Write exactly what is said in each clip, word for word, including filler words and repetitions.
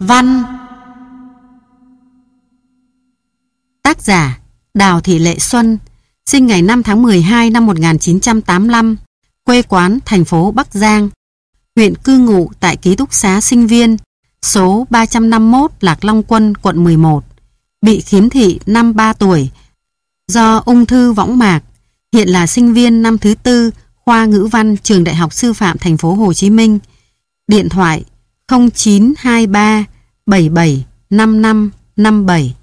Văn. Tác giả Đào Thị Lệ Xuân, sinh ngày năm tháng mười hai năm một nghìn chín trăm tám mươi lăm, quê quán thành phố Bắc Giang, huyện cư ngụ tại ký túc xá sinh viên số ba trăm năm mươi mốt Lạc Long Quân, quận mười một, bị khiếm thị năm ba tuổi do ung thư võng mạc, hiện là sinh viên năm thứ tư khoa ngữ văn trường Đại học Sư phạm thành phố Hồ Chí Minh. Điện thoại không chín hai ba bảy bảy năm năm năm bảy.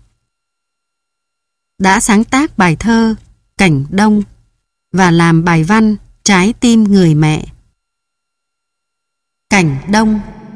Đã sáng tác bài thơ Cảnh Đông và làm bài văn Trái tim người mẹ. Cảnh Đông.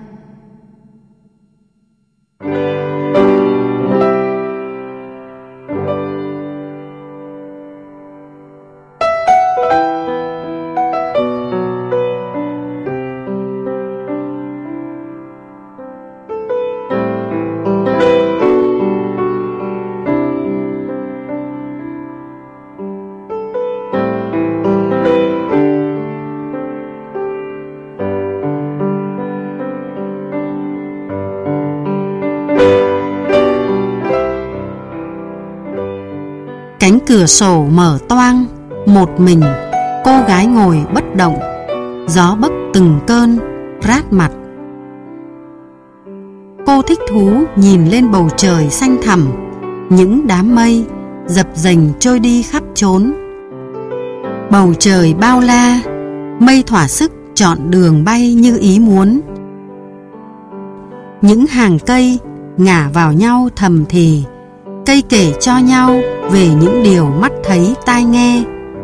Cánh cửa sổ mở toang, một mình cô gái ngồi bất động, gió bấc từng cơn rát mặt. Cô thích thú nhìn lên bầu trời xanh thẳm, những đám mây dập dềnh trôi đi khắp chốn. Bầu trời bao la, mây thỏa sức chọn đường bay như ý muốn. Những hàng cây ngả vào nhau thầm thì, cây kể cho nhau về những điều mắt thấy tai nghe.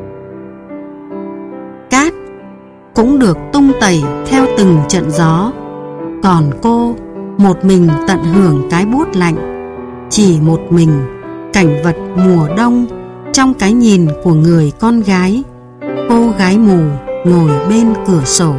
Cát cũng được tung tẩy theo từng trận gió, còn cô một mình tận hưởng cái buốt lạnh, chỉ một mình cảnh vật mùa đông trong cái nhìn của người con gái, cô gái mù ngồi bên cửa sổ.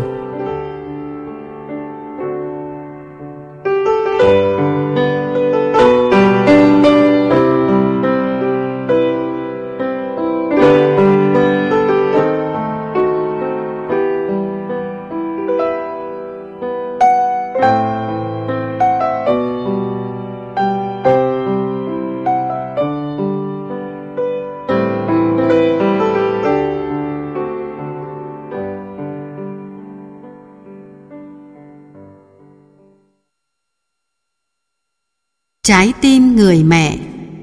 Trái tim người mẹ.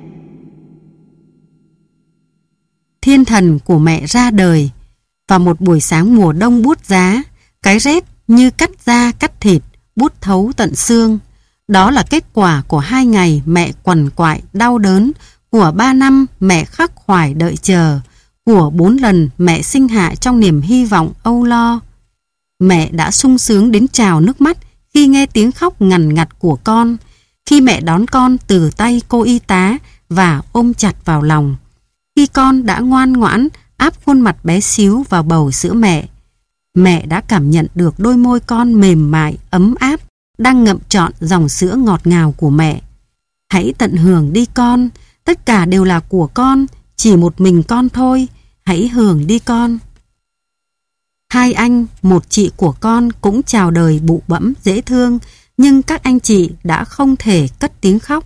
Thiên thần của mẹ ra đời vào một buổi sáng mùa đông buốt giá, cái rét như cắt da cắt thịt, buốt thấu tận xương. Đó là kết quả của hai ngày mẹ quằn quại đau đớn, của ba năm mẹ khắc khoải đợi chờ, của bốn lần mẹ sinh hạ trong niềm hy vọng âu lo. Mẹ đã sung sướng đến trào nước mắt khi nghe tiếng khóc ngằn ngặt của con, khi mẹ đón con từ tay cô y tá và ôm chặt vào lòng, khi con đã ngoan ngoãn áp khuôn mặt bé xíu vào bầu sữa mẹ. Mẹ đã cảm nhận được đôi môi con mềm mại, ấm áp, đang ngậm trọn dòng sữa ngọt ngào của mẹ. Hãy tận hưởng đi con, tất cả đều là của con, chỉ một mình con thôi, hãy hưởng đi con. Hai anh, một chị của con cũng chào đời bụ bẫm dễ thương, nhưng các anh chị đã không thể cất tiếng khóc.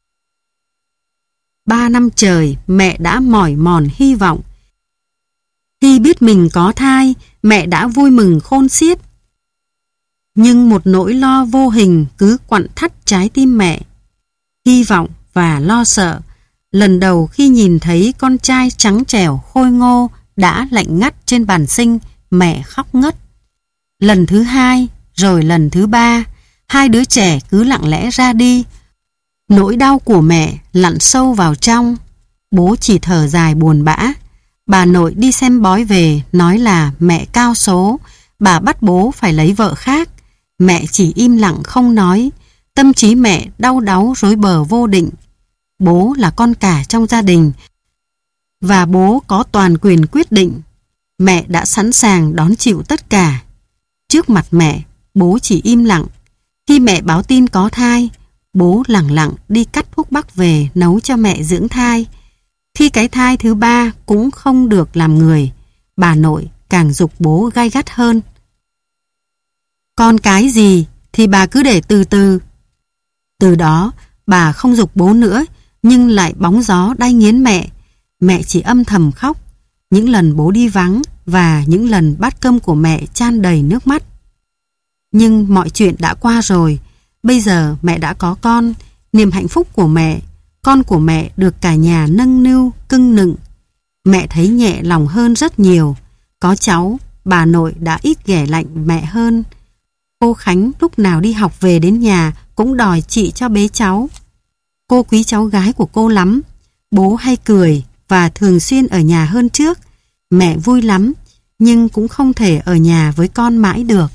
Ba năm trời mẹ đã mỏi mòn hy vọng. Khi biết mình có thai, mẹ đã vui mừng khôn xiết. Nhưng một nỗi lo vô hình cứ quặn thắt trái tim mẹ. Hy vọng và lo sợ. Lần đầu khi nhìn thấy con trai trắng trẻo khôi ngô đã lạnh ngắt trên bàn sinh, mẹ khóc ngất. Lần thứ hai, rồi lần thứ ba, hai đứa trẻ cứ lặng lẽ ra đi. Nỗi đau của mẹ lặn sâu vào trong. Bố chỉ thở dài buồn bã. Bà nội đi xem bói về nói là mẹ cao số, bà bắt bố phải lấy vợ khác. Mẹ chỉ im lặng không nói. Tâm trí mẹ đau đáu rối bờ vô định. Bố là con cả trong gia đình và bố có toàn quyền quyết định. Mẹ đã sẵn sàng đón chịu tất cả. Trước mặt mẹ, bố chỉ im lặng. Khi mẹ báo tin có thai, bố lẳng lặng đi cắt thuốc bắc về nấu cho mẹ dưỡng thai. Khi cái thai thứ ba cũng không được làm người, bà nội càng giục bố gay gắt hơn. Con cái gì thì bà cứ để từ từ. Từ đó, bà không giục bố nữa, nhưng lại bóng gió đay nghiến mẹ. Mẹ chỉ âm thầm khóc, những lần bố đi vắng và những lần bát cơm của mẹ chan đầy nước mắt. Nhưng mọi chuyện đã qua rồi, bây giờ mẹ đã có con, niềm hạnh phúc của mẹ, con của mẹ được cả nhà nâng niu, cưng nựng. Mẹ thấy nhẹ lòng hơn rất nhiều, có cháu, bà nội đã ít ghẻ lạnh mẹ hơn. Cô Khánh lúc nào đi học về đến nhà cũng đòi chị cho bế cháu. Cô quý cháu gái của cô lắm, bố hay cười và thường xuyên ở nhà hơn trước. Mẹ vui lắm, nhưng cũng không thể ở nhà với con mãi được.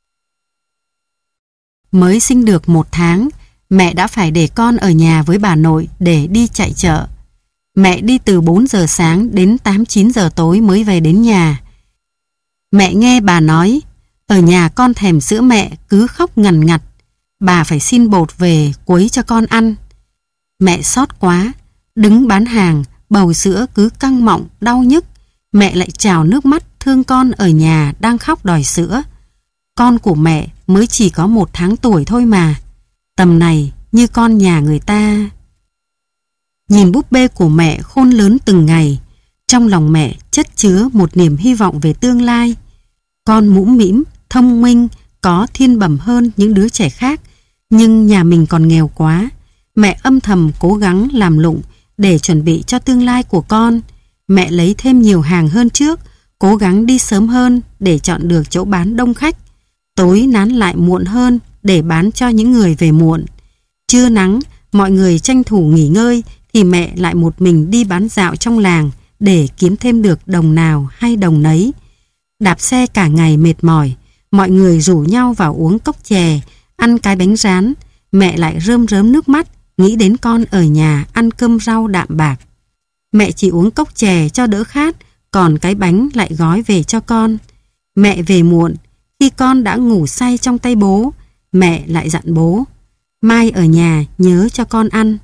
Mới sinh được một tháng, mẹ đã phải để con ở nhà với bà nội để đi chạy chợ. Mẹ đi từ bốn giờ sáng đến tám chín giờ tối mới về đến nhà. Mẹ nghe bà nói, ở nhà con thèm sữa mẹ cứ khóc ngằn ngặt, bà phải xin bột về quấy cho con ăn. Mẹ xót quá, đứng bán hàng, bầu sữa cứ căng mọng, đau nhức. Mẹ lại trào nước mắt thương con ở nhà đang khóc đòi sữa. Con của mẹ mới chỉ có một tháng tuổi thôi mà, tầm này như con nhà người ta. Nhìn búp bê của mẹ khôn lớn từng ngày, trong lòng mẹ chất chứa một niềm hy vọng về tương lai. Con mũm mĩm, thông minh, có thiên bẩm hơn những đứa trẻ khác, nhưng nhà mình còn nghèo quá. Mẹ âm thầm cố gắng làm lụng để chuẩn bị cho tương lai của con. Mẹ lấy thêm nhiều hàng hơn trước, cố gắng đi sớm hơn để chọn được chỗ bán đông khách. Tối nán lại muộn hơn để bán cho những người về muộn. Trưa nắng, mọi người tranh thủ nghỉ ngơi thì mẹ lại một mình đi bán dạo trong làng để kiếm thêm được đồng nào hay đồng nấy. Đạp xe cả ngày mệt mỏi, mọi người rủ nhau vào uống cốc chè, ăn cái bánh rán. Mẹ lại rơm rớm nước mắt, nghĩ đến con ở nhà ăn cơm rau đạm bạc. Mẹ chỉ uống cốc chè cho đỡ khát, còn cái bánh lại gói về cho con. Mẹ về muộn, khi con đã ngủ say trong tay bố, mẹ lại dặn bố, mai ở nhà nhớ cho con ăn.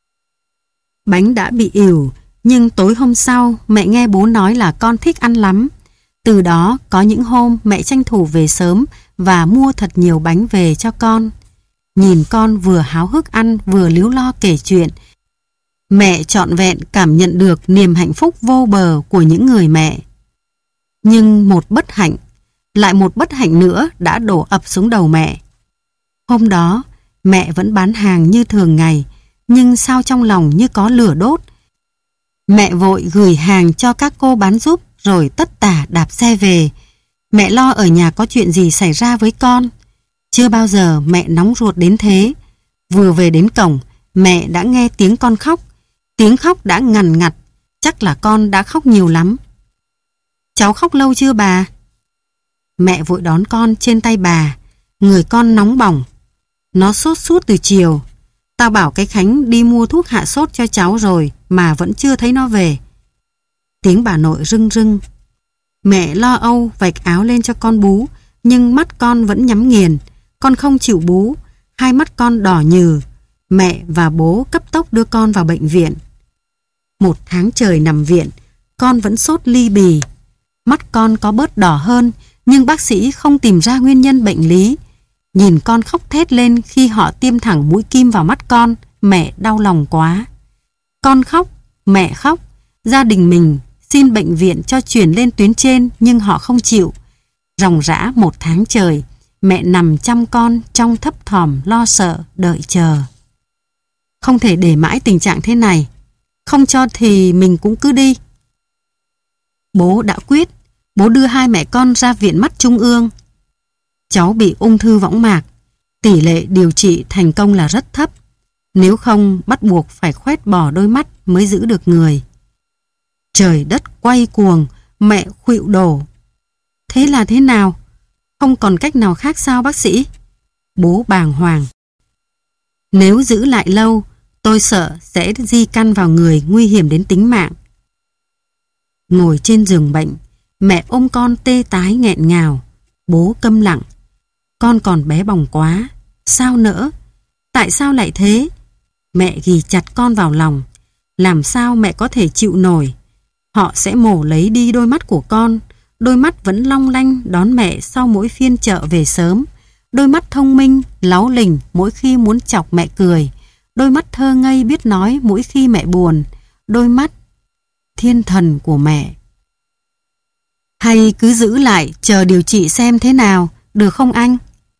Bánh đã bị ỉu, nhưng tối hôm sau mẹ nghe bố nói là con thích ăn lắm. Từ đó có những hôm mẹ tranh thủ về sớm và mua thật nhiều bánh về cho con. Nhìn con vừa háo hức ăn vừa líu lo kể chuyện, mẹ trọn vẹn cảm nhận được niềm hạnh phúc vô bờ của những người mẹ. Nhưng một bất hạnh, lại một bất hạnh nữa đã đổ ập xuống đầu mẹ. Hôm đó, mẹ vẫn bán hàng như thường ngày, nhưng sao trong lòng như có lửa đốt. Mẹ vội gửi hàng cho các cô bán giúp rồi tất tả đạp xe về. Mẹ lo ở nhà có chuyện gì xảy ra với con. Chưa bao giờ mẹ nóng ruột đến thế. Vừa về đến cổng, mẹ đã nghe tiếng con khóc. Tiếng khóc đã ngằn ngặt, chắc là con đã khóc nhiều lắm. Cháu khóc lâu chưa bà? Mẹ vội đón con trên tay bà, người con nóng bỏng. Nó sốt sút từ chiều. Tao bảo cái Khánh đi mua thuốc hạ sốt cho cháu rồi mà vẫn chưa thấy nó về. Tiếng bà nội rưng rưng. Mẹ lo âu vạch áo lên cho con bú, nhưng mắt con vẫn nhắm nghiền. Con không chịu bú, hai mắt con đỏ nhừ. Mẹ và bố cấp tốc đưa con vào bệnh viện. Một tháng trời nằm viện, con vẫn sốt ly bì. Mắt con có bớt đỏ hơn, nhưng bác sĩ không tìm ra nguyên nhân bệnh lý. Nhìn con khóc thét lên khi họ tiêm thẳng mũi kim vào mắt con, mẹ đau lòng quá. Con khóc, mẹ khóc, gia đình mình xin bệnh viện cho chuyển lên tuyến trên nhưng họ không chịu. Ròng rã một tháng trời, mẹ nằm chăm con trong thấp thỏm lo sợ đợi chờ. Không thể để mãi tình trạng thế này, không cho thì mình cũng cứ đi. Bố đã quyết, bố đưa hai mẹ con ra viện mắt trung ương. Cháu bị ung thư võng mạc, tỷ lệ điều trị thành công là rất thấp. Nếu không bắt buộc phải khoét bỏ đôi mắt mới giữ được người. Trời đất quay cuồng, mẹ khuỵu đổ. Thế là thế nào? Không còn cách nào khác sao bác sĩ? Bố bàng hoàng. Nếu giữ lại lâu, tôi sợ sẽ di căn vào người nguy hiểm đến tính mạng. Ngồi trên giường bệnh, mẹ ôm con tê tái nghẹn ngào. Bố câm lặng. Con còn bé bỏng quá, sao nỡ? Tại sao lại thế? Mẹ ghì chặt con vào lòng. Làm sao mẹ có thể chịu nổi? Họ sẽ mổ lấy đi đôi mắt của con. Đôi mắt vẫn long lanh đón mẹ sau mỗi phiên chợ về sớm. đôi mắt thông minh, láu lình mỗi khi muốn chọc mẹ cười, đôi mắt thơ ngây biết nói mỗi khi mẹ buồn, đôi mắt thiên thần của mẹ. Hay cứ giữ lại chờ điều trị xem thế nào, được không anh?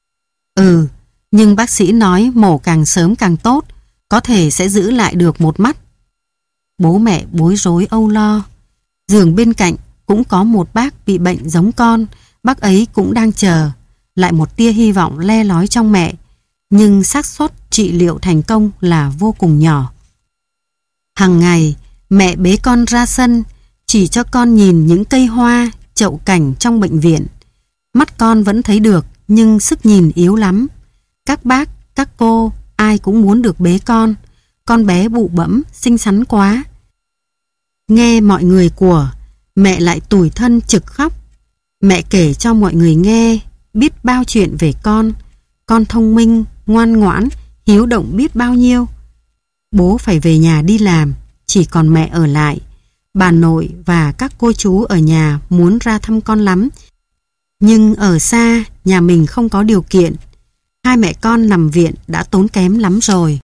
Ừ, nhưng bác sĩ nói mổ càng sớm càng tốt, có thể sẽ giữ lại được một mắt. Bố mẹ bối rối âu lo. Giường bên cạnh cũng có một bác bị bệnh giống con, bác ấy cũng đang chờ. Lại một tia hy vọng le lói trong mẹ, nhưng xác suất trị liệu thành công là vô cùng nhỏ. Hằng ngày, mẹ bế con ra sân, chỉ cho con nhìn những cây hoa, chậu cảnh trong bệnh viện. Mắt con vẫn thấy được, nhưng sức nhìn yếu lắm. Các bác, các cô, ai cũng muốn được bế con. Con bé bụ bẫm, xinh xắn quá. Nghe mọi người của, mẹ lại tủi thân trực khóc. Mẹ kể cho mọi người nghe, biết bao chuyện về con. Con thông minh, ngoan ngoãn, hiếu động biết bao nhiêu. Bố phải về nhà đi làm, chỉ còn mẹ ở lại. Bà nội và các cô chú ở nhà muốn ra thăm con lắm. Nhưng ở xa, nhà mình không có điều kiện. Hai mẹ con nằm viện đã tốn kém lắm rồi.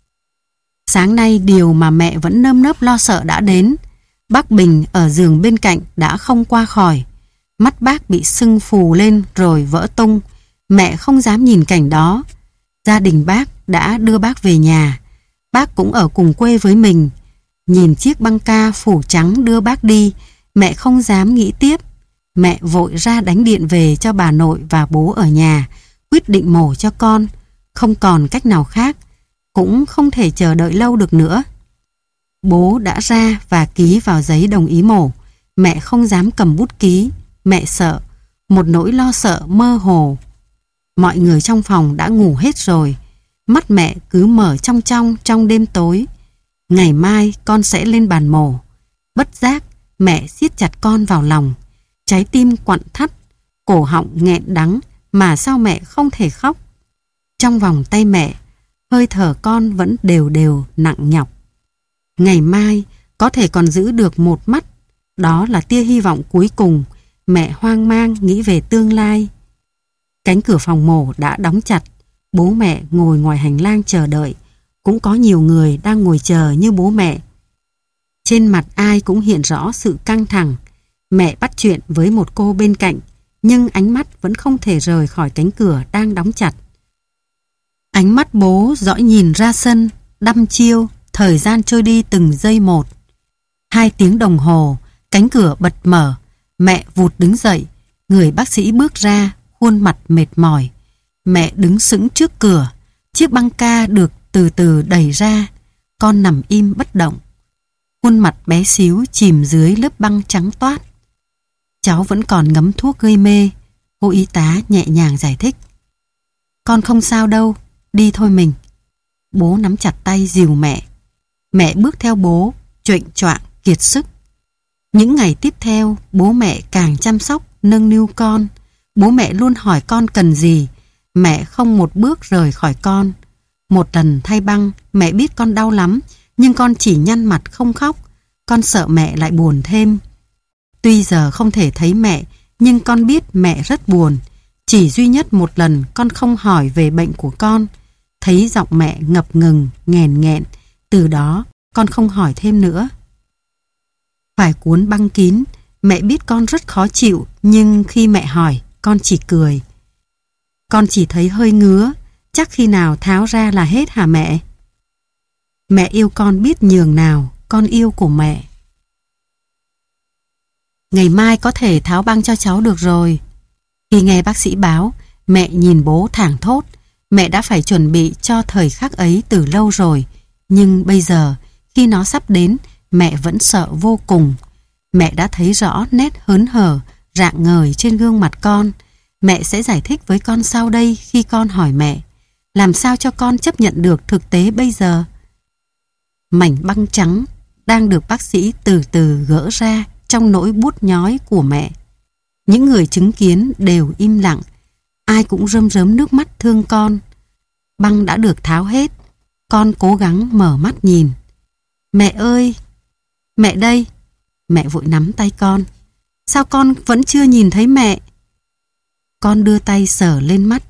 Sáng nay điều mà mẹ vẫn nơm nớp lo sợ đã đến. Bác Bình ở giường bên cạnh đã không qua khỏi. Mắt bác bị sưng phù lên rồi vỡ tung. Mẹ không dám nhìn cảnh đó. Gia đình bác đã đưa bác về nhà. Bác cũng ở cùng quê với mình. Nhìn chiếc băng ca phủ trắng đưa bác đi, mẹ không dám nghĩ tiếp. Mẹ vội ra đánh điện về cho bà nội và bố ở nhà, quyết định mổ cho con. Không còn cách nào khác, cũng không thể chờ đợi lâu được nữa. Bố đã ra và ký vào giấy đồng ý mổ. Mẹ không dám cầm bút ký. Mẹ sợ, một nỗi lo sợ mơ hồ. Mọi người trong phòng đã ngủ hết rồi. Mắt mẹ cứ mở trong trong trong đêm tối. Ngày mai con sẽ lên bàn mổ. Bất giác, mẹ siết chặt con vào lòng. Trái tim quặn thắt, cổ họng nghẹn đắng, mà sao mẹ không thể khóc. Trong vòng tay mẹ, hơi thở con vẫn đều đều nặng nhọc. Ngày mai có thể còn giữ được một mắt. Đó là tia hy vọng cuối cùng. Mẹ hoang mang nghĩ về tương lai. Cánh cửa phòng mổ đã đóng chặt. Bố mẹ ngồi ngoài hành lang chờ đợi. Cũng có nhiều người đang ngồi chờ như bố mẹ. Trên mặt ai cũng hiện rõ sự căng thẳng. Mẹ bắt chuyện với một cô bên cạnh, nhưng ánh mắt vẫn không thể rời khỏi cánh cửa đang đóng chặt. Ánh mắt bố dõi nhìn ra sân, đăm chiêu, thời gian trôi đi từng giây một. Hai tiếng đồng hồ, cánh cửa bật mở, mẹ vụt đứng dậy, người bác sĩ bước ra, khuôn mặt mệt mỏi. Mẹ đứng sững trước cửa, chiếc băng ca được từ từ đẩy ra, con nằm im bất động. Khuôn mặt bé xíu chìm dưới lớp băng trắng toát. Cháu vẫn còn ngấm thuốc gây mê, cô y tá nhẹ nhàng giải thích. Con không sao đâu, đi thôi mình. Bố nắm chặt tay dìu mẹ. Mẹ bước theo bố, choạng choạng kiệt sức. Những ngày tiếp theo, bố mẹ càng chăm sóc, nâng niu con. Bố mẹ luôn hỏi con cần gì. Mẹ không một bước rời khỏi con. Một lần thay băng, mẹ biết con đau lắm, nhưng con chỉ nhăn mặt không khóc. Con sợ mẹ lại buồn thêm. Tuy giờ không thể thấy mẹ, nhưng con biết mẹ rất buồn. Chỉ duy nhất một lần con không hỏi về bệnh của con. Thấy giọng mẹ ngập ngừng, nghèn nghẹn. Từ đó, con không hỏi thêm nữa. Phải cuốn băng kín, mẹ biết con rất khó chịu, nhưng khi mẹ hỏi, con chỉ cười. Con chỉ thấy hơi ngứa, chắc khi nào tháo ra là hết hả mẹ? Mẹ yêu con biết nhường nào, con yêu của mẹ. Ngày mai có thể tháo băng cho cháu được rồi. Khi nghe bác sĩ báo, mẹ nhìn bố thảng thốt. Mẹ đã phải chuẩn bị cho thời khắc ấy từ lâu rồi. Nhưng bây giờ, khi nó sắp đến, mẹ vẫn sợ vô cùng. Mẹ đã thấy rõ nét hớn hở, rạng ngời trên gương mặt con. Mẹ sẽ giải thích với con sau đây khi con hỏi mẹ. Làm sao cho con chấp nhận được thực tế bây giờ? Mảnh băng trắng đang được bác sĩ từ từ gỡ ra trong nỗi buốt nhói của mẹ. Những người chứng kiến đều im lặng. Ai cũng rơm rớm nước mắt thương con. Băng đã được tháo hết. Con cố gắng mở mắt nhìn. Mẹ ơi! Mẹ đây! Mẹ vội nắm tay con. Sao con vẫn chưa nhìn thấy mẹ? Con đưa tay sờ lên mắt.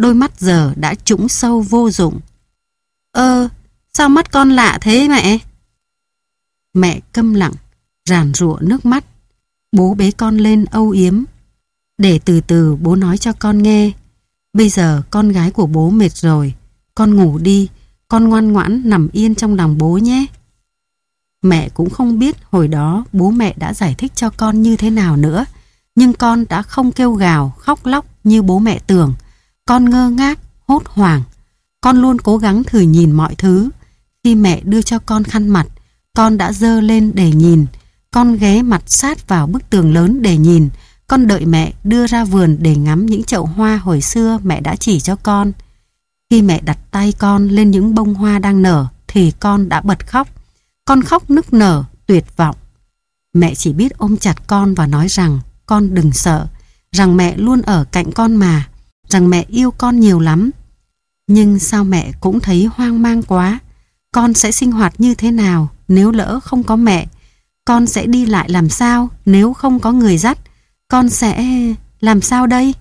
đôi mắt giờ đã trũng sâu vô dụng. Ơ, sao mắt con lạ thế mẹ? Mẹ câm lặng, ràn rụa nước mắt. Bố bế con lên âu yếm. Để từ từ bố nói cho con nghe. Bây giờ con gái của bố mệt rồi. Con ngủ đi, con ngoan ngoãn nằm yên trong lòng bố nhé. Mẹ cũng không biết hồi đó bố mẹ đã giải thích cho con như thế nào nữa. Nhưng con đã không kêu gào, khóc lóc như bố mẹ tưởng. Con ngơ ngác, hốt hoảng. Con luôn cố gắng thử nhìn mọi thứ. Khi mẹ đưa cho con khăn mặt, con đã giơ lên để nhìn. Con ghé mặt sát vào bức tường lớn để nhìn. Con đợi mẹ đưa ra vườn để ngắm những chậu hoa hồi xưa mẹ đã chỉ cho con. Khi mẹ đặt tay con lên những bông hoa đang nở thì con đã bật khóc. Con khóc nức nở, tuyệt vọng. Mẹ chỉ biết ôm chặt con và nói rằng con đừng sợ, rằng mẹ luôn ở cạnh con mà, rằng mẹ yêu con nhiều lắm. Nhưng sao mẹ cũng thấy hoang mang quá. Con sẽ sinh hoạt như thế nào nếu lỡ không có mẹ? Con sẽ đi lại làm sao nếu không có người dắt? Con sẽ làm sao đây?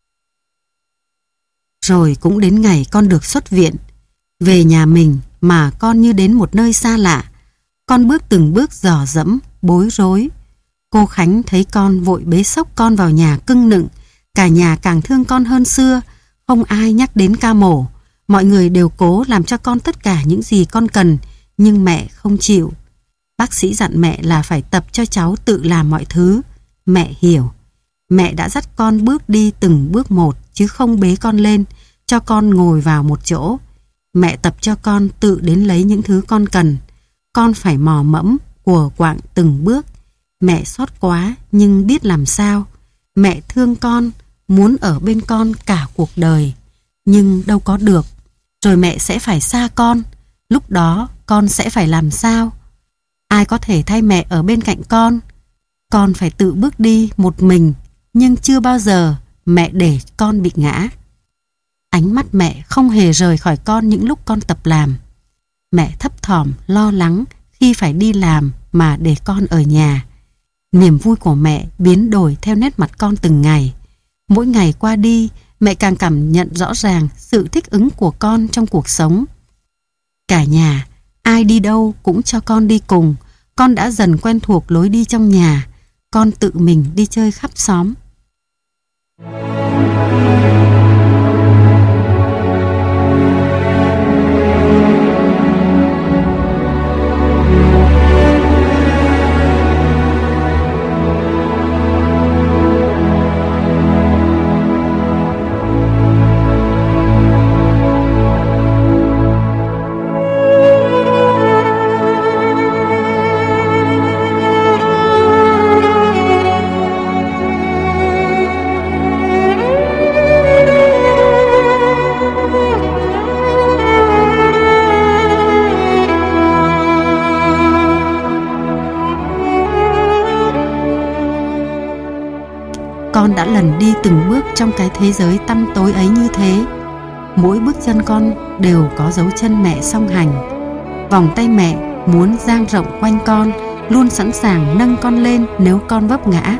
Rồi cũng đến ngày con được xuất viện. Về nhà mình mà con như đến một nơi xa lạ. Con bước từng bước dò dẫm, bối rối. Cô Khánh thấy con vội bế xốc con vào nhà cưng nựng. Cả nhà càng thương con hơn xưa. Không ai nhắc đến ca mổ. Mọi người đều cố làm cho con tất cả những gì con cần. Nhưng mẹ không chịu. Bác sĩ dặn mẹ là phải tập cho cháu tự làm mọi thứ. Mẹ hiểu. Mẹ đã dắt con bước đi từng bước một, chứ không bế con lên, cho con ngồi vào một chỗ. Mẹ tập cho con tự đến lấy những thứ con cần. Con phải mò mẫm, quờ quạng từng bước. Mẹ xót quá nhưng biết làm sao. Mẹ thương con, muốn ở bên con cả cuộc đời. Nhưng đâu có được. Rồi mẹ sẽ phải xa con. Lúc đó con sẽ phải làm sao? Ai có thể thay mẹ ở bên cạnh con? Con phải tự bước đi một mình. Nhưng chưa bao giờ mẹ để con bị ngã. Ánh mắt mẹ không hề rời khỏi con những lúc con tập làm. Mẹ thấp thỏm, lo lắng khi phải đi làm mà để con ở nhà. Niềm vui của mẹ biến đổi theo nét mặt con từng ngày. Mỗi ngày qua đi, mẹ càng cảm nhận rõ ràng sự thích ứng của con trong cuộc sống. Cả nhà, ai đi đâu cũng cho con đi cùng. Con đã dần quen thuộc lối đi trong nhà. Con tự mình đi chơi khắp xóm. Con đã lần đi từng bước trong cái thế giới tăm tối ấy như thế. Mỗi bước chân con đều có dấu chân mẹ song hành. Vòng tay mẹ muốn dang rộng quanh con, luôn sẵn sàng nâng con lên nếu con vấp ngã.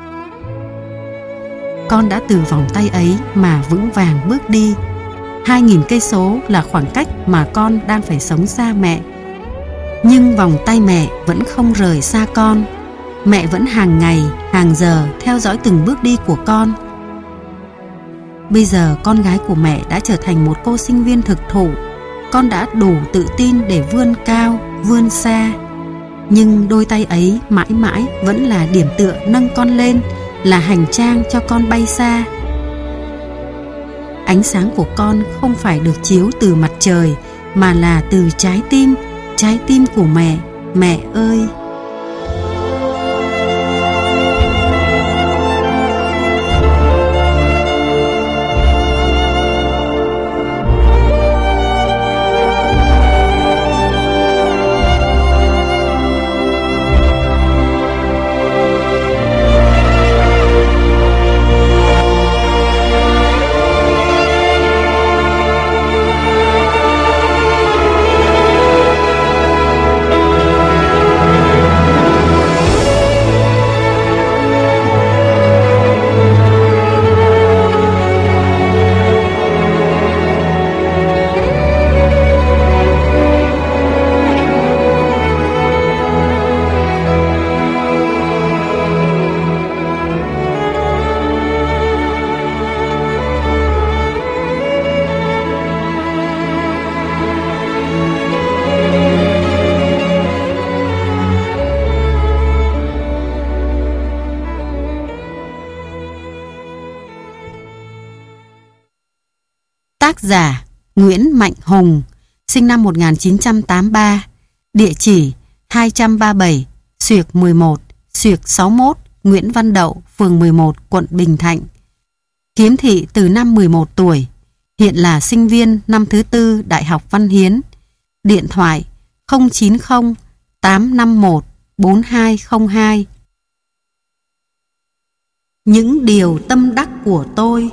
Con đã từ vòng tay ấy mà vững vàng bước đi. Hai nghìn cây số là khoảng cách mà con đang phải sống xa mẹ. Nhưng vòng tay mẹ vẫn không rời xa con. Mẹ vẫn hàng ngày, hàng giờ theo dõi từng bước đi của con. Bây giờ con gái của mẹ đã trở thành một cô sinh viên thực thụ. Con đã đủ tự tin để vươn cao, vươn xa. Nhưng đôi tay ấy mãi mãi vẫn là điểm tựa nâng con lên, là hành trang cho con bay xa. Ánh sáng của con không phải được chiếu từ mặt trời, mà là từ trái tim, trái tim của mẹ. Mẹ ơi! Tác giả Nguyễn Mạnh Hùng, sinh năm một nghìn chín trăm tám mươi ba, địa chỉ hai trăm ba mươi bảy Xuyệt mười một, Xuyệt sáu mươi mốt, Nguyễn Văn Đậu, phường mười một, quận Bình Thạnh. Khiếm thị từ năm mười một tuổi, hiện là sinh viên năm thứ tư Đại học Văn Hiến. Điện thoại không chín không tám năm một bốn hai không hai. Những điều tâm đắc của tôi.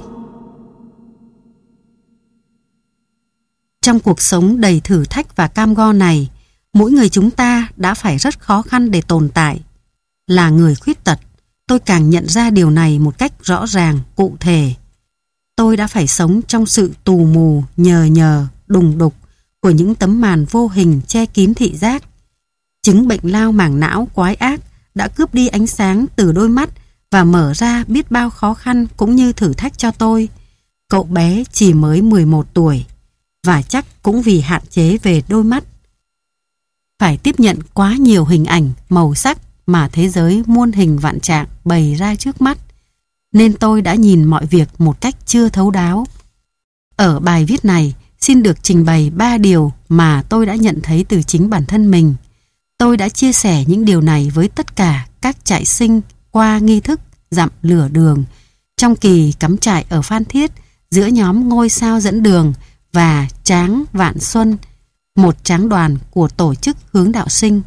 Trong cuộc sống đầy thử thách và cam go này, mỗi người chúng ta đã phải rất khó khăn để tồn tại. Là người khuyết tật, tôi càng nhận ra điều này một cách rõ ràng, cụ thể. Tôi đã phải sống trong sự tù mù, nhờ nhờ, đùng đục của những tấm màn vô hình che kín thị giác. Chứng bệnh lao màng não quái ác đã cướp đi ánh sáng từ đôi mắt và mở ra biết bao khó khăn cũng như thử thách cho tôi. Cậu bé chỉ mới mười một tuổi, và chắc cũng vì hạn chế về đôi mắt. Phải tiếp nhận quá nhiều hình ảnh, màu sắc mà thế giới muôn hình vạn trạng bày ra trước mắt, nên tôi đã nhìn mọi việc một cách chưa thấu đáo. Ở bài viết này, xin được trình bày ba điều mà tôi đã nhận thấy từ chính bản thân mình. Tôi đã chia sẻ những điều này với tất cả các trại sinh qua nghi thức dặm lửa đường trong kỳ cắm trại ở Phan Thiết giữa nhóm Ngôi Sao Dẫn Đường và Tráng Vạn Xuân, một tráng đoàn của tổ chức Hướng Đạo Sinh.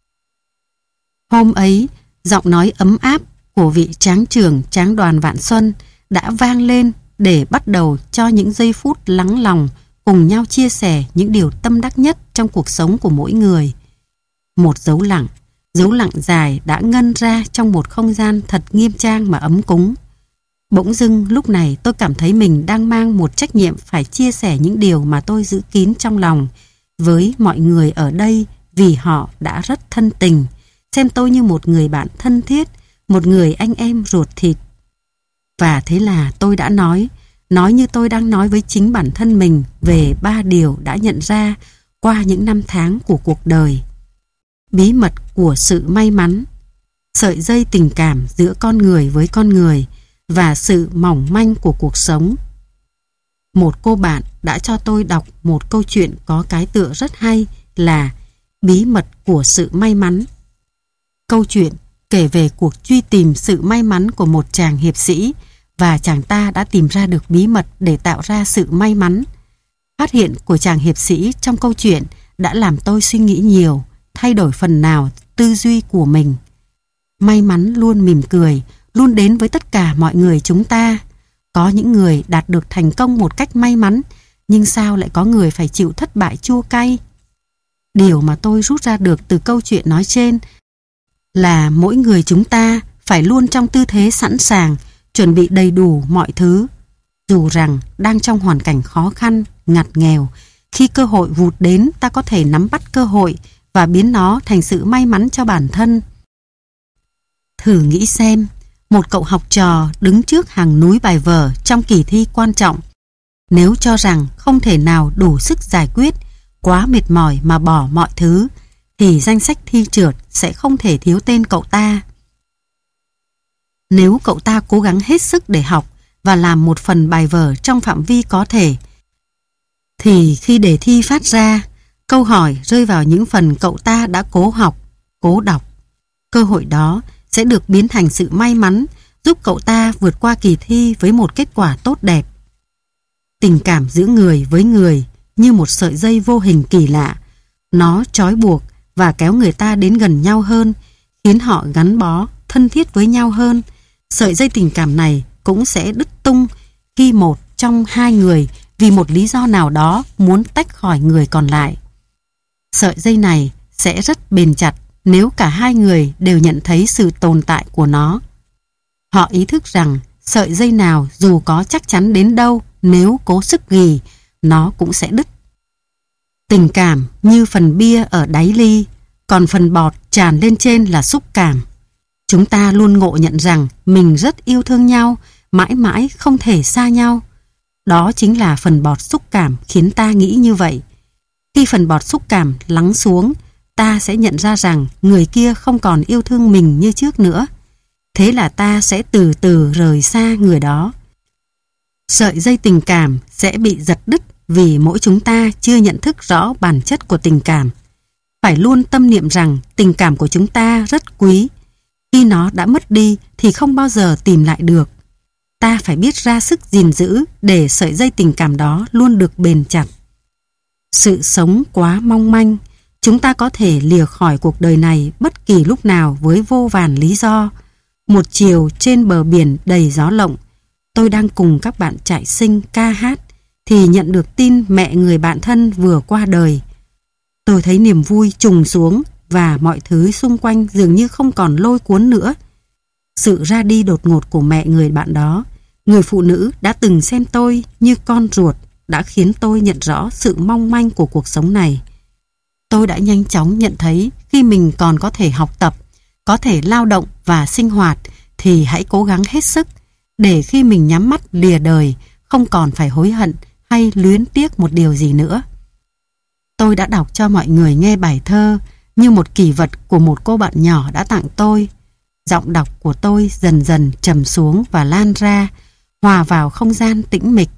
Hôm ấy, giọng nói ấm áp của vị tráng trưởng tráng đoàn Vạn Xuân đã vang lên để bắt đầu cho những giây phút lắng lòng cùng nhau chia sẻ những điều tâm đắc nhất trong cuộc sống của mỗi người. Một dấu lặng, dấu lặng dài đã ngân ra trong một không gian thật nghiêm trang mà ấm cúng. Bỗng dưng lúc này tôi cảm thấy mình đang mang một trách nhiệm phải chia sẻ những điều mà tôi giữ kín trong lòng với mọi người ở đây, vì họ đã rất thân tình, xem tôi như một người bạn thân thiết, một người anh em ruột thịt. Và thế là tôi đã nói, nói như tôi đang nói với chính bản thân mình về ba điều đã nhận ra qua những năm tháng của cuộc đời. Bí mật của sự may mắn, sợi dây tình cảm giữa con người với con người và sự mỏng manh của cuộc sống. Một cô bạn đã cho tôi đọc một câu chuyện có cái tựa rất hay là Bí mật của sự may mắn. Câu chuyện kể về cuộc truy tìm sự may mắn của một chàng hiệp sĩ, và chàng ta đã tìm ra được bí mật để tạo ra sự may mắn. Phát hiện của chàng hiệp sĩ trong câu chuyện đã làm tôi suy nghĩ nhiều, thay đổi phần nào tư duy của mình. May mắn luôn mỉm cười, luôn đến với tất cả mọi người chúng ta. Có những người đạt được thành công một cách may mắn, nhưng sao lại có người phải chịu thất bại chua cay? Điều mà tôi rút ra được từ câu chuyện nói trên là mỗi người chúng ta phải luôn trong tư thế sẵn sàng, chuẩn bị đầy đủ mọi thứ. Dù rằng đang trong hoàn cảnh khó khăn, ngặt nghèo, khi cơ hội vụt đến ta có thể nắm bắt cơ hội và biến nó thành sự may mắn cho bản thân. Thử nghĩ xem, một cậu học trò đứng trước hàng núi bài vở trong kỳ thi quan trọng, nếu cho rằng không thể nào đủ sức giải quyết, quá mệt mỏi mà bỏ mọi thứ, thì danh sách thi trượt sẽ không thể thiếu tên cậu ta. Nếu cậu ta cố gắng hết sức để học và làm một phần bài vở trong phạm vi có thể, thì khi đề thi phát ra, câu hỏi rơi vào những phần cậu ta đã cố học, cố đọc. Cơ hội đó sẽ được biến thành sự may mắn, giúp cậu ta vượt qua kỳ thi với một kết quả tốt đẹp. Tình cảm giữa người với người như một sợi dây vô hình kỳ lạ. Nó trói buộc và kéo người ta đến gần nhau hơn, khiến họ gắn bó, thân thiết với nhau hơn. Sợi dây tình cảm này cũng sẽ đứt tung khi một trong hai người vì một lý do nào đó muốn tách khỏi người còn lại. Sợi dây này sẽ rất bền chặt nếu cả hai người đều nhận thấy sự tồn tại của nó. Họ ý thức rằng sợi dây nào dù có chắc chắn đến đâu, nếu cố sức ghì, nó cũng sẽ đứt. Tình cảm như phần bia ở đáy ly, còn phần bọt tràn lên trên là xúc cảm. Chúng ta luôn ngộ nhận rằng mình rất yêu thương nhau, mãi mãi không thể xa nhau. Đó chính là phần bọt xúc cảm khiến ta nghĩ như vậy. Khi phần bọt xúc cảm lắng xuống, ta sẽ nhận ra rằng người kia không còn yêu thương mình như trước nữa. Thế là ta sẽ từ từ rời xa người đó. Sợi dây tình cảm sẽ bị giật đứt vì mỗi chúng ta chưa nhận thức rõ bản chất của tình cảm. Phải luôn tâm niệm rằng tình cảm của chúng ta rất quý. Khi nó đã mất đi thì không bao giờ tìm lại được. Ta phải biết ra sức gìn giữ để sợi dây tình cảm đó luôn được bền chặt. Sự sống quá mong manh, chúng ta có thể lìa khỏi cuộc đời này bất kỳ lúc nào với vô vàn lý do. Một chiều trên bờ biển đầy gió lộng, tôi đang cùng các bạn trại sinh ca hát thì nhận được tin mẹ người bạn thân vừa qua đời. Tôi thấy niềm vui trùng xuống và mọi thứ xung quanh dường như không còn lôi cuốn nữa. Sự ra đi đột ngột của mẹ người bạn đó, người phụ nữ đã từng xem tôi như con ruột, đã khiến tôi nhận rõ sự mong manh của cuộc sống này. Tôi đã nhanh chóng nhận thấy khi mình còn có thể học tập, có thể lao động và sinh hoạt thì hãy cố gắng hết sức để khi mình nhắm mắt lìa đời không còn phải hối hận hay luyến tiếc một điều gì nữa. Tôi đã đọc cho mọi người nghe bài thơ như một kỷ vật của một cô bạn nhỏ đã tặng tôi. Giọng đọc của tôi dần dần trầm xuống và lan ra, hòa vào không gian tĩnh mịch.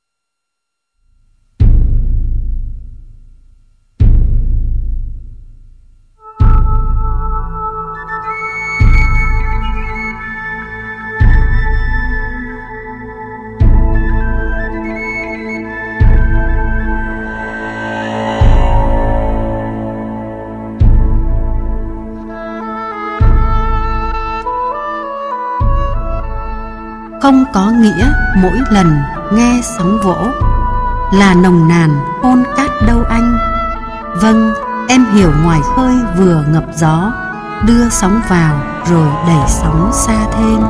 Không có nghĩa mỗi lần nghe sóng vỗ là nồng nàn hôn cát đâu anh. Vâng, em hiểu ngoài khơi vừa ngập gió, đưa sóng vào rồi đẩy sóng xa thêm.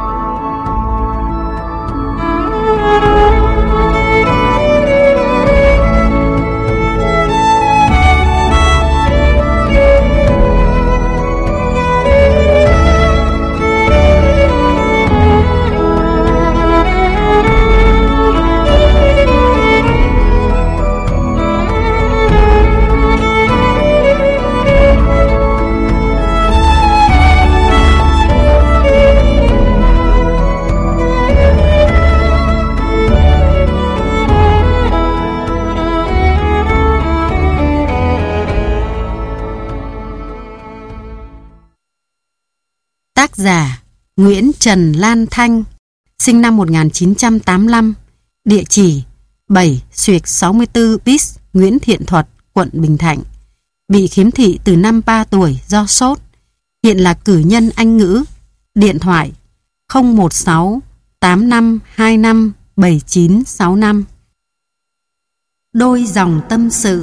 Tác giả Nguyễn Trần Lan Thanh, sinh năm một nghìn chín trăm tám mươi lăm, địa chỉ bảy Xuyệt sáu mươi tư bis Nguyễn Thiện Thuật, quận Bình Thạnh. Bị khiếm thị từ năm ba tuổi do sốt. Hiện là cử nhân Anh ngữ. Điện thoại không một sáu tám năm hai năm bảy chín sáu năm. Đôi dòng tâm sự.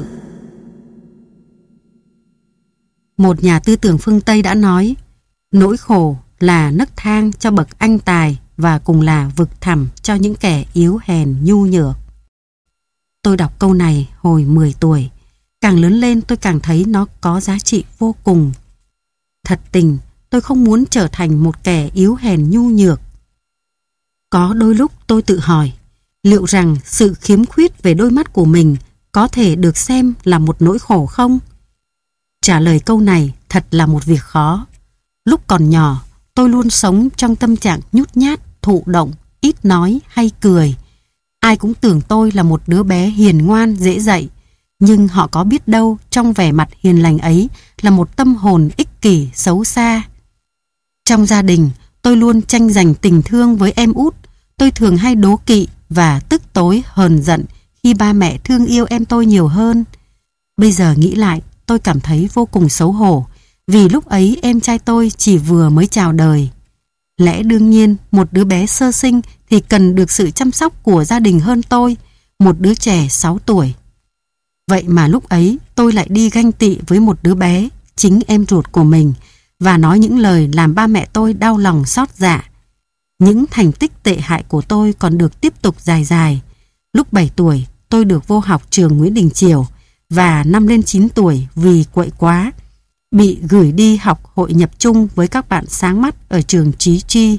Một nhà tư tưởng phương Tây đã nói, nỗi khổ là nấc thang cho bậc anh tài và cùng là vực thẳm cho những kẻ yếu hèn nhu nhược. Tôi đọc câu này hồi mười tuổi. Càng lớn lên tôi càng thấy nó có giá trị vô cùng. Thật tình, tôi không muốn trở thành một kẻ yếu hèn nhu nhược. Có đôi lúc tôi tự hỏi, liệu rằng sự khiếm khuyết về đôi mắt của mình có thể được xem là một nỗi khổ không? Trả lời câu này thật là một việc khó. Lúc còn nhỏ, tôi luôn sống trong tâm trạng nhút nhát, thụ động, ít nói hay cười. Ai cũng tưởng tôi là một đứa bé hiền ngoan, dễ dạy. Nhưng họ có biết đâu trong vẻ mặt hiền lành ấy là một tâm hồn ích kỷ, xấu xa. Trong gia đình, tôi luôn tranh giành tình thương với em út. Tôi thường hay đố kỵ và tức tối hờn giận khi ba mẹ thương yêu em tôi nhiều hơn. Bây giờ nghĩ lại, tôi cảm thấy vô cùng xấu hổ, vì lúc ấy em trai tôi chỉ vừa mới chào đời. Lẽ đương nhiên, một đứa bé sơ sinh thì cần được sự chăm sóc của gia đình hơn tôi, một đứa trẻ sáu tuổi. Vậy mà lúc ấy tôi lại đi ganh tị với một đứa bé, chính em ruột của mình, và nói những lời làm ba mẹ tôi đau lòng xót dạ. Những thành tích tệ hại của tôi còn được tiếp tục dài dài. Lúc bảy tuổi, tôi được vô học trường Nguyễn Đình Chiểu, và năm lên chín tuổi vì quậy quá, bị gửi đi học hội nhập chung với các bạn sáng mắt ở trường Trí Chi.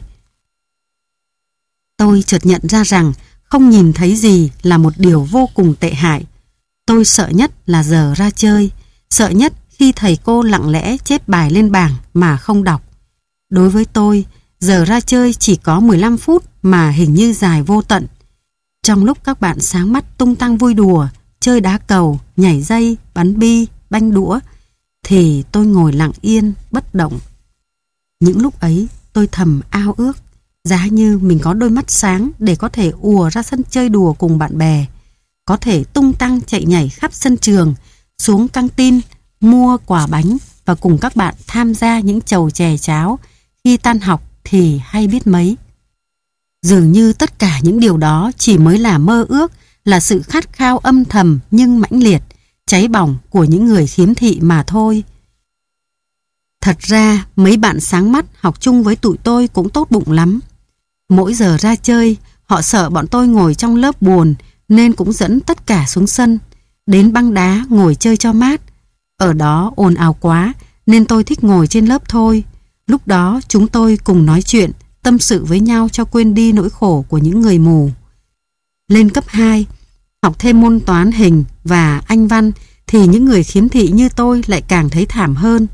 Tôi chợt nhận ra rằng không nhìn thấy gì là một điều vô cùng tệ hại. Tôi sợ nhất là giờ ra chơi, sợ nhất khi thầy cô lặng lẽ chép bài lên bảng mà không đọc. Đối với tôi, giờ ra chơi chỉ có mười lăm phút mà hình như dài vô tận. Trong lúc các bạn sáng mắt tung tăng vui đùa, chơi đá cầu, nhảy dây, bắn bi, banh đũa, thì tôi ngồi lặng yên, bất động. Những lúc ấy tôi thầm ao ước, giá như mình có đôi mắt sáng để có thể ùa ra sân chơi đùa cùng bạn bè, có thể tung tăng chạy nhảy khắp sân trường, xuống căng tin, mua quả bánh và cùng các bạn tham gia những chầu chè cháo khi tan học thì hay biết mấy. Dường như tất cả những điều đó chỉ mới là mơ ước, là sự khát khao âm thầm nhưng mãnh liệt, cháy bỏng của những người khiếm thị mà thôi. Thật ra mấy bạn sáng mắt học chung với tụi tôi cũng tốt bụng lắm. Mỗi giờ ra chơi, họ sợ bọn tôi ngồi trong lớp buồn nên cũng dẫn tất cả xuống sân, đến băng đá ngồi chơi cho mát. Ở đó ồn ào quá nên tôi thích ngồi trên lớp thôi. Lúc đó chúng tôi cùng nói chuyện, tâm sự với nhau cho quên đi nỗi khổ của những người mù. Lên cấp hai, học thêm môn toán hình và Anh văn thì những người khiếm thị như tôi lại càng thấy thảm hơn.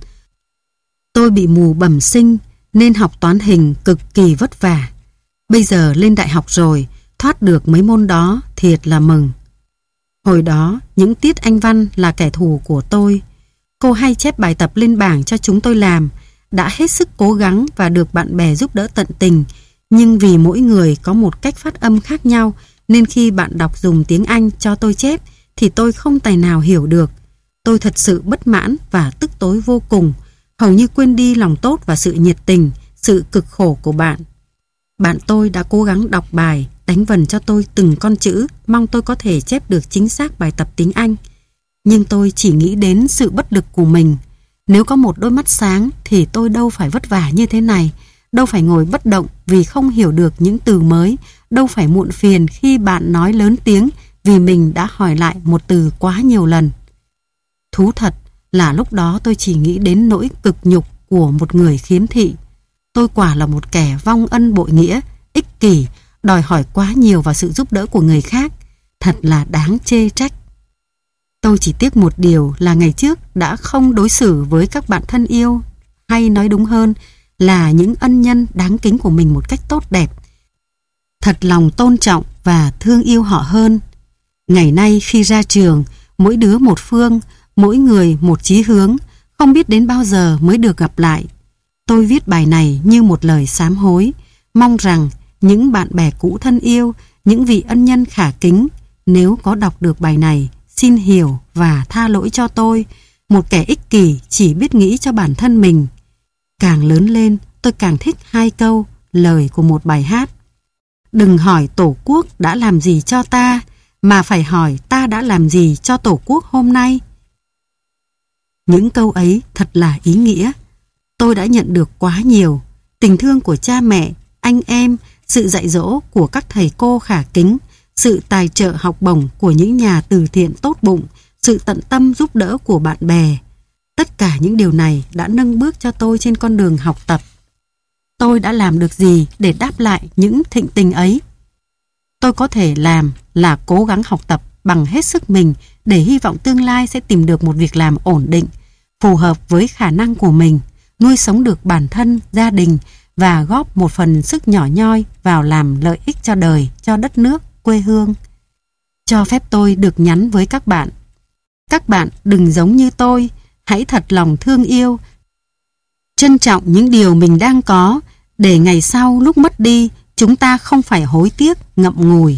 Tôi bị mù bẩm sinh nên học toán hình cực kỳ vất vả. Bây giờ lên đại học rồi, thoát được mấy môn đó thiệt là mừng. Hồi đó, những tiết Anh văn là kẻ thù của tôi. Cô hay chép bài tập lên bảng cho chúng tôi làm, đã hết sức cố gắng và được bạn bè giúp đỡ tận tình. Nhưng vì mỗi người có một cách phát âm khác nhau, nên khi bạn đọc dùng tiếng Anh cho tôi chép, thì tôi không tài nào hiểu được. Tôi thật sự bất mãn và tức tối vô cùng, hầu như quên đi lòng tốt và sự nhiệt tình, sự cực khổ của bạn. Bạn tôi đã cố gắng đọc bài, đánh vần cho tôi từng con chữ, mong tôi có thể chép được chính xác bài tập tiếng Anh. Nhưng tôi chỉ nghĩ đến sự bất lực của mình. Nếu có một đôi mắt sáng thì tôi đâu phải vất vả như thế này, đâu phải ngồi bất động vì không hiểu được những từ mới, đâu phải muộn phiền khi bạn nói lớn tiếng vì mình đã hỏi lại một từ quá nhiều lần. Thú thật là lúc đó tôi chỉ nghĩ đến nỗi cực nhục của một người khiếm thị. Tôi quả là một kẻ vong ân bội nghĩa, ích kỷ, đòi hỏi quá nhiều vào sự giúp đỡ của người khác. Thật là đáng chê trách. Tôi chỉ tiếc một điều là ngày trước đã không đối xử với các bạn thân yêu, hay nói đúng hơn là những ân nhân đáng kính của mình một cách tốt đẹp. Thật lòng tôn trọng và thương yêu họ hơn. Ngày nay khi ra trường, mỗi đứa một phương, mỗi người một chí hướng, không biết đến bao giờ mới được gặp lại. Tôi viết bài này như một lời sám hối, mong rằng những bạn bè cũ thân yêu, những vị ân nhân khả kính, nếu có đọc được bài này, xin hiểu và tha lỗi cho tôi, một kẻ ích kỷ chỉ biết nghĩ cho bản thân mình. Càng lớn lên, tôi càng thích hai câu, lời của một bài hát. Đừng hỏi Tổ quốc đã làm gì cho ta, mà phải hỏi ta đã làm gì cho Tổ quốc hôm nay. Những câu ấy thật là ý nghĩa. Tôi đã nhận được quá nhiều, tình thương của cha mẹ, anh em, sự dạy dỗ của các thầy cô khả kính, sự tài trợ học bổng của những nhà từ thiện tốt bụng, sự tận tâm giúp đỡ của bạn bè. Tất cả những điều này đã nâng bước cho tôi trên con đường học tập. Tôi đã làm được gì để đáp lại những thịnh tình ấy? Tôi có thể làm là cố gắng học tập bằng hết sức mình để hy vọng tương lai sẽ tìm được một việc làm ổn định, phù hợp với khả năng của mình, nuôi sống được bản thân, gia đình và góp một phần sức nhỏ nhoi vào làm lợi ích cho đời, cho đất nước, quê hương. Cho phép tôi được nhắn với các bạn. Các bạn đừng giống như tôi, hãy thật lòng thương yêu, trân trọng những điều mình đang có, để ngày sau lúc mất đi, chúng ta không phải hối tiếc, ngậm ngùi.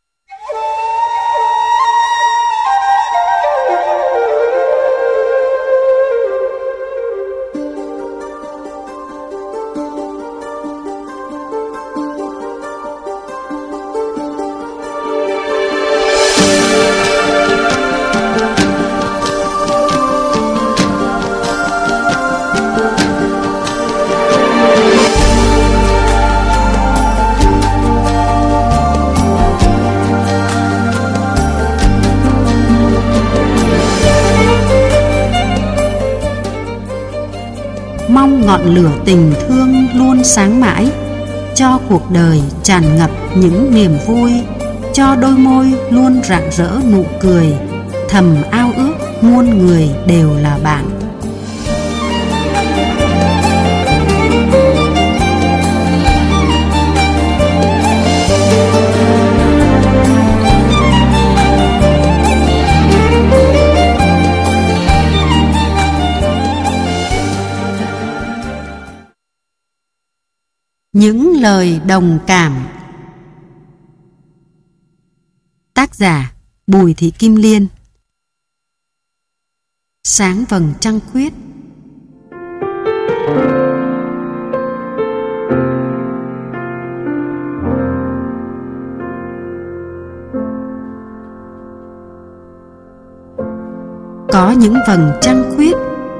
Mong ngọn lửa tình thương luôn sáng mãi, cho cuộc đời tràn ngập những niềm vui, cho đôi môi luôn rạng rỡ nụ cười, thầm ao ước muôn người đều là bạn. Những lời đồng cảm. Tác giả Bùi Thị Kim Liên. Sáng vầng trăng khuyết. Có những vầng trăng khuyết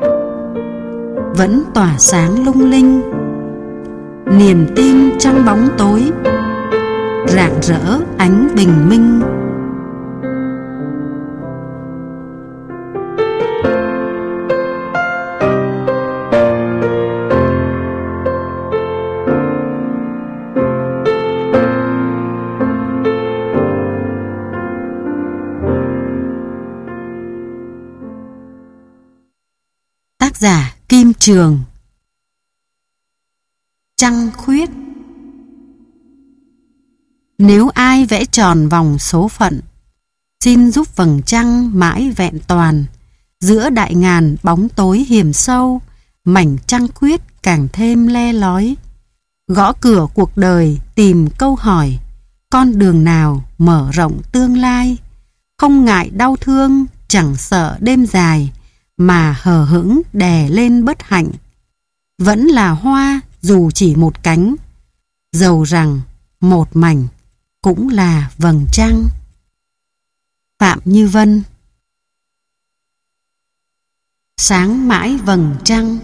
vẫn tỏa sáng lung linh, niềm tin trong bóng tối, rạng rỡ ánh bình minh. Tác giả Kim Trường. Trăng khuyết. Nếu ai vẽ tròn vòng số phận, xin giúp vầng trăng mãi vẹn toàn. Giữa đại ngàn bóng tối hiểm sâu, mảnh trăng khuyết càng thêm le lói. Gõ cửa cuộc đời tìm câu hỏi, con đường nào mở rộng tương lai. Không ngại đau thương, chẳng sợ đêm dài, mà hờ hững đè lên bất hạnh. Vẫn là hoa dù chỉ một cánh, dầu rằng một mảnh cũng là vầng trăng. Phạm Như Vân. Sáng mãi vầng trăng.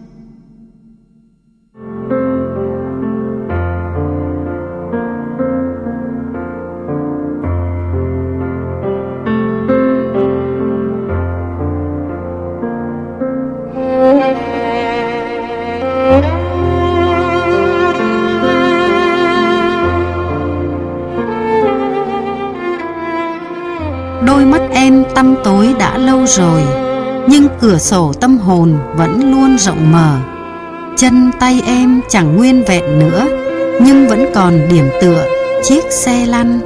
Đôi mắt em tăm tối đã lâu rồi, nhưng cửa sổ tâm hồn vẫn luôn rộng mở. Chân tay em chẳng nguyên vẹn nữa, nhưng vẫn còn điểm tựa chiếc xe lăn.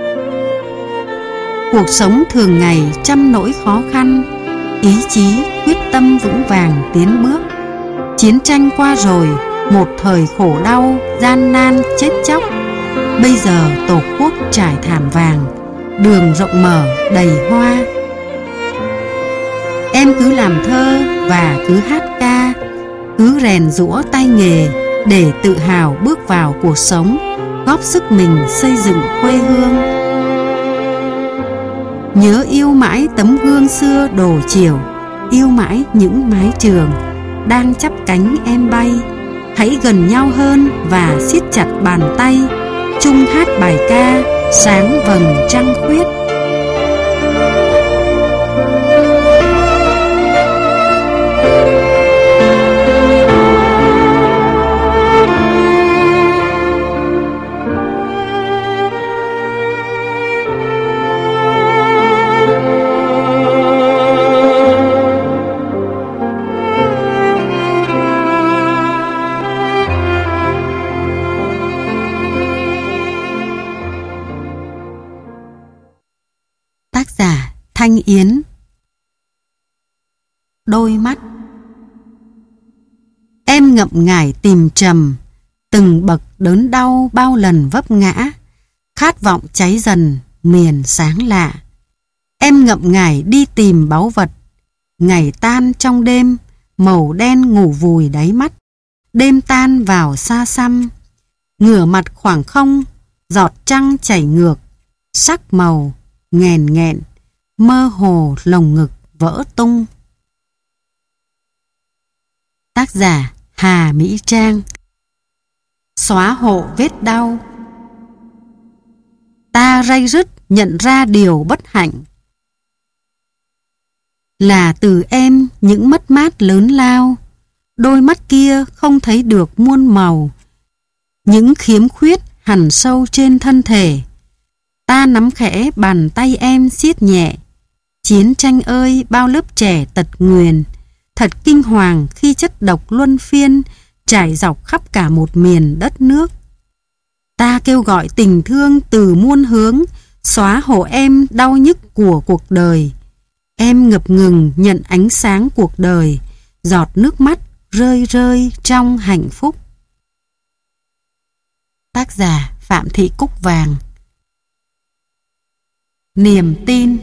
Cuộc sống thường ngày trăm nỗi khó khăn, ý chí quyết tâm vững vàng tiến bước. Chiến tranh qua rồi, một thời khổ đau, gian nan chết chóc. Bây giờ Tổ quốc trải thảm vàng, đường rộng mở đầy hoa. Em cứ làm thơ và cứ hát ca, cứ rèn giũa tay nghề để tự hào bước vào cuộc sống, góp sức mình xây dựng quê hương. Nhớ yêu mãi tấm gương xưa đồ chiều, yêu mãi những mái trường đang chắp cánh em bay. Hãy gần nhau hơn và siết chặt bàn tay, chung hát bài ca sáng vầng trăng khuyết. Tác giả Thanh Yến. Đôi mắt. Em ngậm ngải tìm trầm, từng bậc đớn đau bao lần vấp ngã, khát vọng cháy dần miền sáng lạ. Em ngậm ngải đi tìm báu vật, ngày tan trong đêm, màu đen ngủ vùi đáy mắt. Đêm tan vào xa xăm, ngửa mặt khoảng không, giọt trăng chảy ngược, sắc màu nghèn nghẹn, mơ hồ lồng ngực vỡ tung. Tác giả Hà Mỹ Trang. Xóa hộ vết đau. Ta ray rứt nhận ra điều bất hạnh, là từ em những mất mát lớn lao. Đôi mắt kia không thấy được muôn màu, những khiếm khuyết hằn sâu trên thân thể. Ta nắm khẽ bàn tay em siết nhẹ. Chiến tranh ơi bao lớp trẻ tật nguyền, thật kinh hoàng khi chất độc luân phiên trải dọc khắp cả một miền đất nước. Ta kêu gọi tình thương từ muôn hướng, xóa hộ em đau nhức của cuộc đời. Em ngập ngừng nhận ánh sáng cuộc đời, giọt nước mắt rơi rơi trong hạnh phúc. Tác giả Phạm Thị Cúc Vàng. Niềm tin.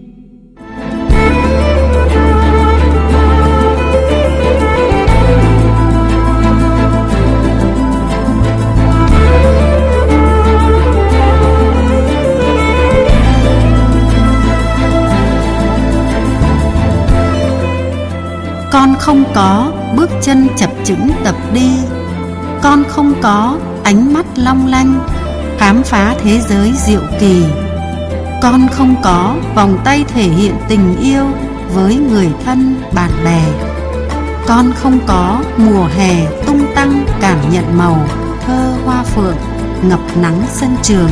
Con không có bước chân chập chững tập đi, con không có ánh mắt long lanh khám phá thế giới diệu kỳ, con không có vòng tay thể hiện tình yêu với người thân bạn bè, con không có mùa hè tung tăng cảm nhận màu thơ hoa phượng ngập nắng sân trường.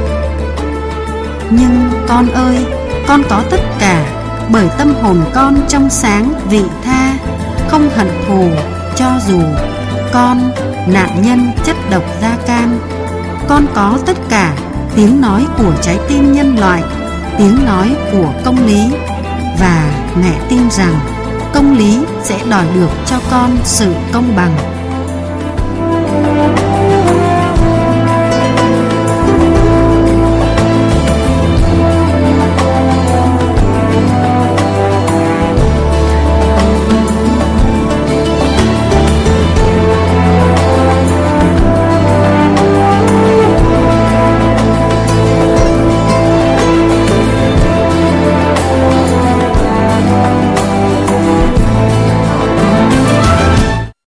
Nhưng con ơi, con có tất cả, bởi tâm hồn con trong sáng vị tha, không hận thù cho dù con nạn nhân chất độc da cam. Con có tất cả tiếng nói của trái tim nhân loại, tiếng nói của công lý, và mẹ tin rằng công lý sẽ đòi được cho con sự công bằng.